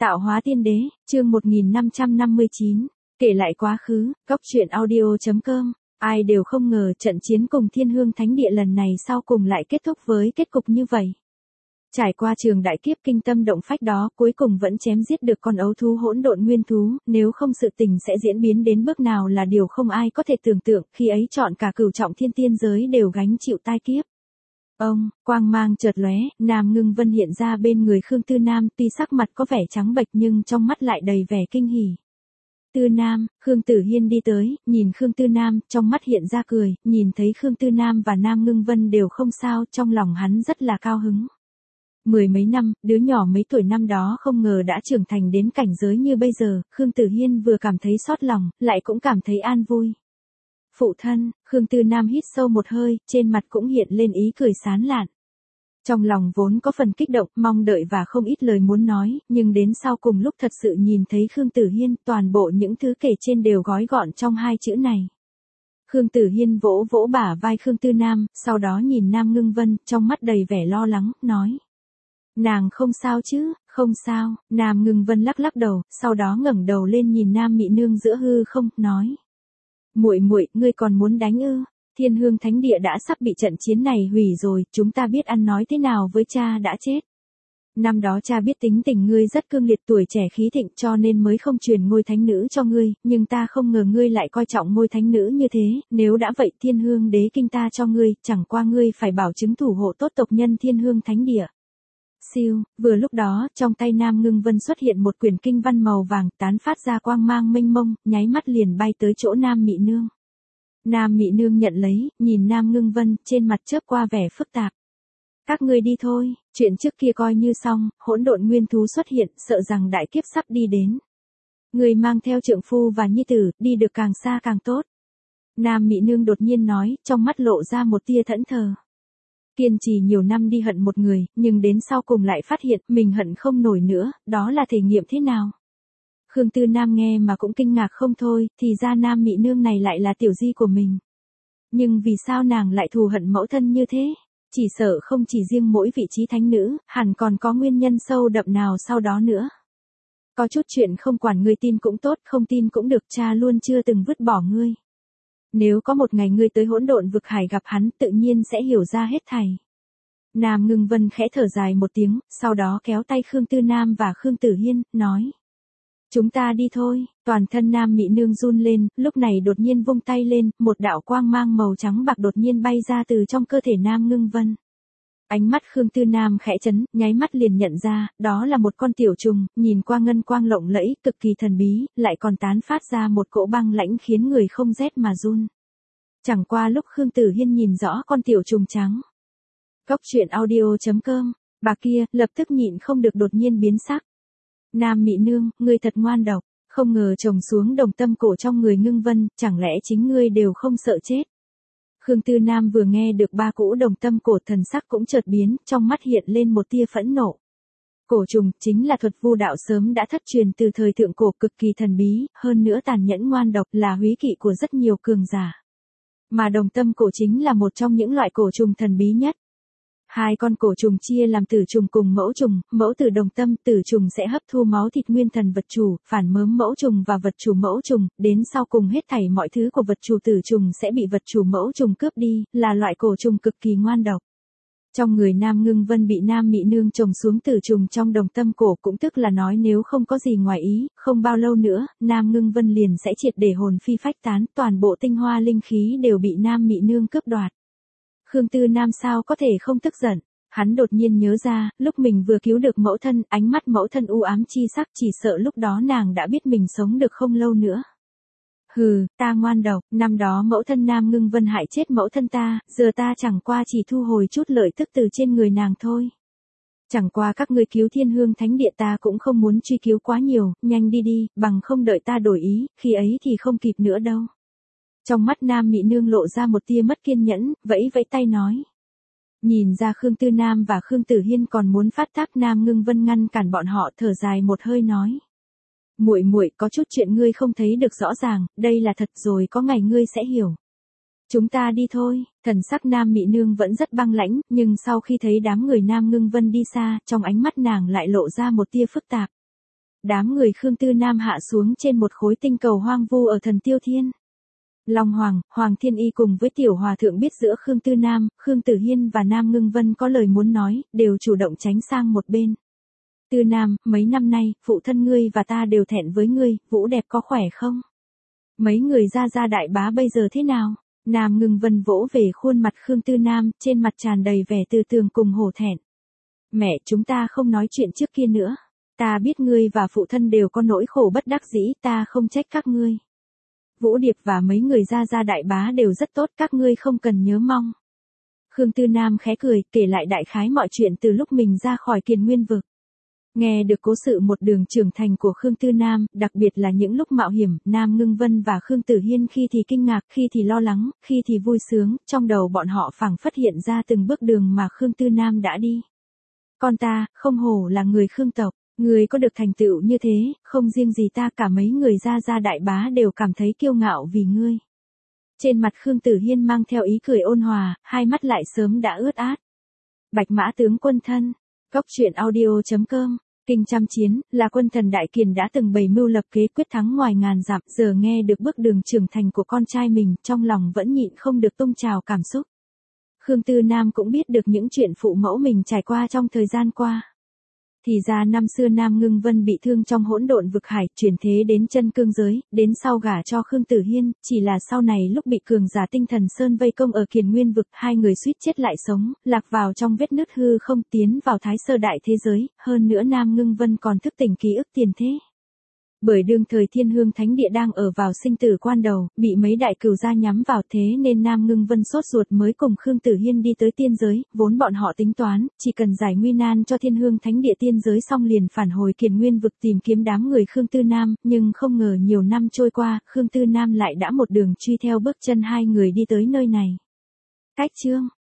Tạo hóa tiên đế, chương 1559, kể lại quá khứ, góc truyện audio.com. Ai đều không ngờ trận chiến cùng Thiên Hương Thánh Địa lần này sau cùng lại kết thúc với kết cục như vậy. Trải qua trường đại kiếp kinh tâm động phách đó, cuối cùng vẫn chém giết được con ấu thú hỗn độn nguyên thú, nếu không sự tình sẽ diễn biến đến bước nào là điều không ai có thể tưởng tượng, khi ấy chọn cả cửu trọng thiên tiên giới đều gánh chịu tai kiếp. Quang mang chợt lóe, Nam Ngưng Vân hiện ra bên người Khương Tư Nam, tuy sắc mặt có vẻ trắng bệch nhưng trong mắt lại đầy vẻ kinh hỉ. Tư Nam, Khương Tử Hiên đi tới, nhìn Khương Tư Nam, trong mắt hiện ra cười, nhìn thấy Khương Tư Nam và Nam Ngưng Vân đều không sao, trong lòng hắn rất là cao hứng. Mười mấy năm, đứa nhỏ mấy tuổi năm đó không ngờ đã trưởng thành đến cảnh giới như bây giờ, Khương Tử Hiên vừa cảm thấy xót lòng, lại cũng cảm thấy an vui. Phụ thân, Khương Tư Nam hít sâu một hơi, trên mặt cũng hiện lên ý cười sán lạn. Trong lòng vốn có phần kích động, mong đợi và không ít lời muốn nói, nhưng đến sau cùng lúc thật sự nhìn thấy Khương Tử Hiên, toàn bộ những thứ kể trên đều gói gọn trong hai chữ này. Khương Tử Hiên vỗ vỗ bả vai Khương Tư Nam, sau đó nhìn Nam Ngưng Vân, trong mắt đầy vẻ lo lắng, nói. Nàng không sao chứ, không sao, Nam Ngưng Vân lắc lắc đầu, sau đó ngẩng đầu lên nhìn Nam Mị Nương giữa hư không, nói. Muội muội, ngươi còn muốn đánh ư? Thiên Hương Thánh Địa đã sắp bị trận chiến này hủy rồi, chúng ta biết ăn nói thế nào với cha đã chết. Năm đó cha biết tính tình ngươi rất cương liệt, tuổi trẻ khí thịnh, cho nên mới không truyền ngôi thánh nữ cho ngươi, nhưng ta không ngờ ngươi lại coi trọng ngôi thánh nữ như thế, nếu đã vậy Thiên Hương Đế kinh ta cho ngươi, chẳng qua ngươi phải bảo chứng thủ hộ tốt tộc nhân Thiên Hương Thánh Địa. Siêu, vừa lúc đó, trong tay Nam Ngưng Vân xuất hiện một quyển kinh văn màu vàng, tán phát ra quang mang mênh mông, nháy mắt liền bay tới chỗ Nam Mị Nương. Nam Mị Nương nhận lấy, nhìn Nam Ngưng Vân, trên mặt chớp qua vẻ phức tạp. Các ngươi đi thôi, chuyện trước kia coi như xong, hỗn độn nguyên thú xuất hiện, sợ rằng đại kiếp sắp đi đến. Người mang theo trượng phu và nhi tử, đi được càng xa càng tốt. Nam Mị Nương đột nhiên nói, trong mắt lộ ra một tia thẫn thờ. Kiên trì nhiều năm đi hận một người, nhưng đến sau cùng lại phát hiện mình hận không nổi nữa, đó là thể nghiệm thế nào? Khương Tư Nam nghe mà cũng kinh ngạc không thôi, thì ra Nam Mị Nương này lại là tiểu di của mình. Nhưng vì sao nàng lại thù hận mẫu thân như thế? Chỉ sợ không chỉ riêng mỗi vị trí thánh nữ, hẳn còn có nguyên nhân sâu đậm nào sau đó nữa. Có chút chuyện không quản ngươi tin cũng tốt, không tin cũng được, cha luôn chưa từng vứt bỏ ngươi. Nếu có một ngày ngươi tới hỗn độn vực hải gặp hắn, tự nhiên sẽ hiểu ra hết thảy. Nam Ngưng Vân khẽ thở dài một tiếng, sau đó kéo tay Khương Tư Nam và Khương Tử Hiên, nói. Chúng ta đi thôi, toàn thân Nam Mị Nương run lên, lúc này đột nhiên vung tay lên, một đạo quang mang màu trắng bạc đột nhiên bay ra từ trong cơ thể Nam Ngưng Vân. Ánh mắt Khương Tư Nam khẽ chấn, nháy mắt liền nhận ra, đó là một con tiểu trùng, nhìn qua ngân quang lộng lẫy, cực kỳ thần bí, lại còn tán phát ra một cỗ băng lãnh khiến người không rét mà run. Chẳng qua lúc Khương Tử Hiên nhìn rõ con tiểu trùng trắng. Góc truyện audio.com, bà kia, lập tức nhịn không được đột nhiên biến sắc. Nam Mị Nương, ngươi thật ngoan độc, không ngờ trồng xuống đồng tâm cổ trong người Ngưng Vân, chẳng lẽ chính ngươi đều không sợ chết. Khương Tư Nam vừa nghe được ba cỗ đồng tâm cổ, thần sắc cũng chợt biến, trong mắt hiện lên một tia phẫn nộ. Cổ trùng, chính là thuật vu đạo sớm đã thất truyền từ thời thượng cổ, cực kỳ thần bí, hơn nữa tàn nhẫn ngoan độc, là húy kỵ của rất nhiều cường giả. Mà đồng tâm cổ chính là một trong những loại cổ trùng thần bí nhất. Hai con cổ trùng chia làm tử trùng cùng mẫu trùng, mẫu tử đồng tâm, tử trùng sẽ hấp thu máu thịt nguyên thần vật chủ, phản mớm mẫu trùng và vật chủ mẫu trùng, đến sau cùng hết thảy mọi thứ của vật chủ tử trùng sẽ bị vật chủ mẫu trùng cướp đi, là loại cổ trùng cực kỳ ngoan độc. Trong người Nam Ngưng Vân bị Nam Mị Nương trồng xuống tử trùng trong đồng tâm cổ, cũng tức là nói nếu không có gì ngoài ý, không bao lâu nữa, Nam Ngưng Vân liền sẽ triệt để hồn phi phách tán, toàn bộ tinh hoa linh khí đều bị Nam Mị Nương cướp đoạt. Khương Tư Nam sao có thể không tức giận, hắn đột nhiên nhớ ra, lúc mình vừa cứu được mẫu thân, ánh mắt mẫu thân u ám chi sắc, chỉ sợ lúc đó nàng đã biết mình sống được không lâu nữa. Hừ, ta ngoan độc, năm đó mẫu thân Nam Ngưng Vân hại chết mẫu thân ta, giờ ta chẳng qua chỉ thu hồi chút lợi tức từ trên người nàng thôi. Chẳng qua các ngươi cứu Thiên Hương Thánh Địa ta cũng không muốn truy cứu quá nhiều, nhanh đi đi, bằng không đợi ta đổi ý, khi ấy thì không kịp nữa đâu. Trong mắt Nam Mị Nương lộ ra một tia mất kiên nhẫn, vẫy vẫy tay nói. Nhìn ra Khương Tư Nam và Khương Tử Hiên còn muốn phát tác, Nam Ngưng Vân ngăn cản bọn họ, thở dài một hơi nói. Muội muội, có chút chuyện ngươi không thấy được rõ ràng, đây là thật rồi, có ngày ngươi sẽ hiểu. Chúng ta đi thôi, thần sắc Nam Mị Nương vẫn rất băng lãnh, nhưng sau khi thấy đám người Nam Ngưng Vân đi xa, trong ánh mắt nàng lại lộ ra một tia phức tạp. đám người Khương Tư Nam hạ xuống trên một khối tinh cầu hoang vu ở Thần Tiêu Thiên. Long Hoàng, Hoàng Thiên Y cùng với Tiểu Hòa Thượng biết giữa Khương Tư Nam, Khương Tử Hiên và Nam Ngưng Vân có lời muốn nói, đều chủ động tránh sang một bên. Tư Nam, mấy năm nay, phụ thân ngươi và ta đều thẹn với ngươi, Vũ đẹp có khỏe không? Mấy người gia đại bá bây giờ thế nào? Nam Ngưng Vân vỗ về khuôn mặt Khương Tư Nam, trên mặt tràn đầy vẻ từ tường cùng hổ thẹn. Mẹ, chúng ta không nói chuyện trước kia nữa. Ta biết ngươi và phụ thân đều có nỗi khổ bất đắc dĩ, ta không trách các ngươi. Vũ Điệp và mấy người gia đại bá đều rất tốt, các ngươi không cần nhớ mong. Khương Tư Nam khẽ cười, kể lại đại khái mọi chuyện từ lúc mình ra khỏi Kiền Nguyên vực. Nghe được cố sự một đường trưởng thành của Khương Tư Nam, đặc biệt là những lúc mạo hiểm, Nam Ngưng Vân và Khương Tử Hiên khi thì kinh ngạc, khi thì lo lắng, khi thì vui sướng, trong đầu bọn họ phảng phất hiện ra từng bước đường mà Khương Tư Nam đã đi. Con ta, không hổ là người Khương tộc, người có được thành tựu như thế, không riêng gì ta, cả mấy người gia đại bá đều cảm thấy kiêu ngạo vì ngươi. Trên mặt Khương Tử Hiên mang theo ý cười ôn hòa, hai mắt lại sớm đã ướt át. Bạch Mã tướng quân thân. Góc truyện audio.com, Kinh Trăm Chiến, là quân thần Đại Kiền đã từng bày mưu lập kế quyết thắng ngoài ngàn dặm, giờ nghe được bước đường trưởng thành của con trai mình, trong lòng vẫn nhịn không được tung trào cảm xúc. Khương Tư Nam cũng biết được những chuyện phụ mẫu mình trải qua trong thời gian qua. Thì ra năm xưa Nam Ngưng Vân bị thương trong hỗn độn vực hải, chuyển thế đến chân cương giới, đến sau gả cho Khương Tử Hiên, chỉ là sau này lúc bị cường giả tinh thần Sơn vây công ở Kiền Nguyên vực, hai người suýt chết lại sống, lạc vào trong vết nứt hư không, tiến vào thái sơ đại thế giới, hơn nữa Nam Ngưng Vân còn thức tỉnh ký ức tiền thế. Bởi đương thời Thiên Hương Thánh Địa đang ở vào sinh tử quan đầu, bị mấy đại cửu gia nhắm vào, thế nên Nam Ngưng Vân sốt ruột mới cùng Khương Tử Hiên đi tới tiên giới, vốn bọn họ tính toán, chỉ cần giải nguy nan cho Thiên Hương Thánh Địa tiên giới xong liền phản hồi Kiền Nguyên vực tìm kiếm đám người Khương Tư Nam, nhưng không ngờ nhiều năm trôi qua, Khương Tư Nam lại đã một đường truy theo bước chân hai người đi tới nơi này. Cách chương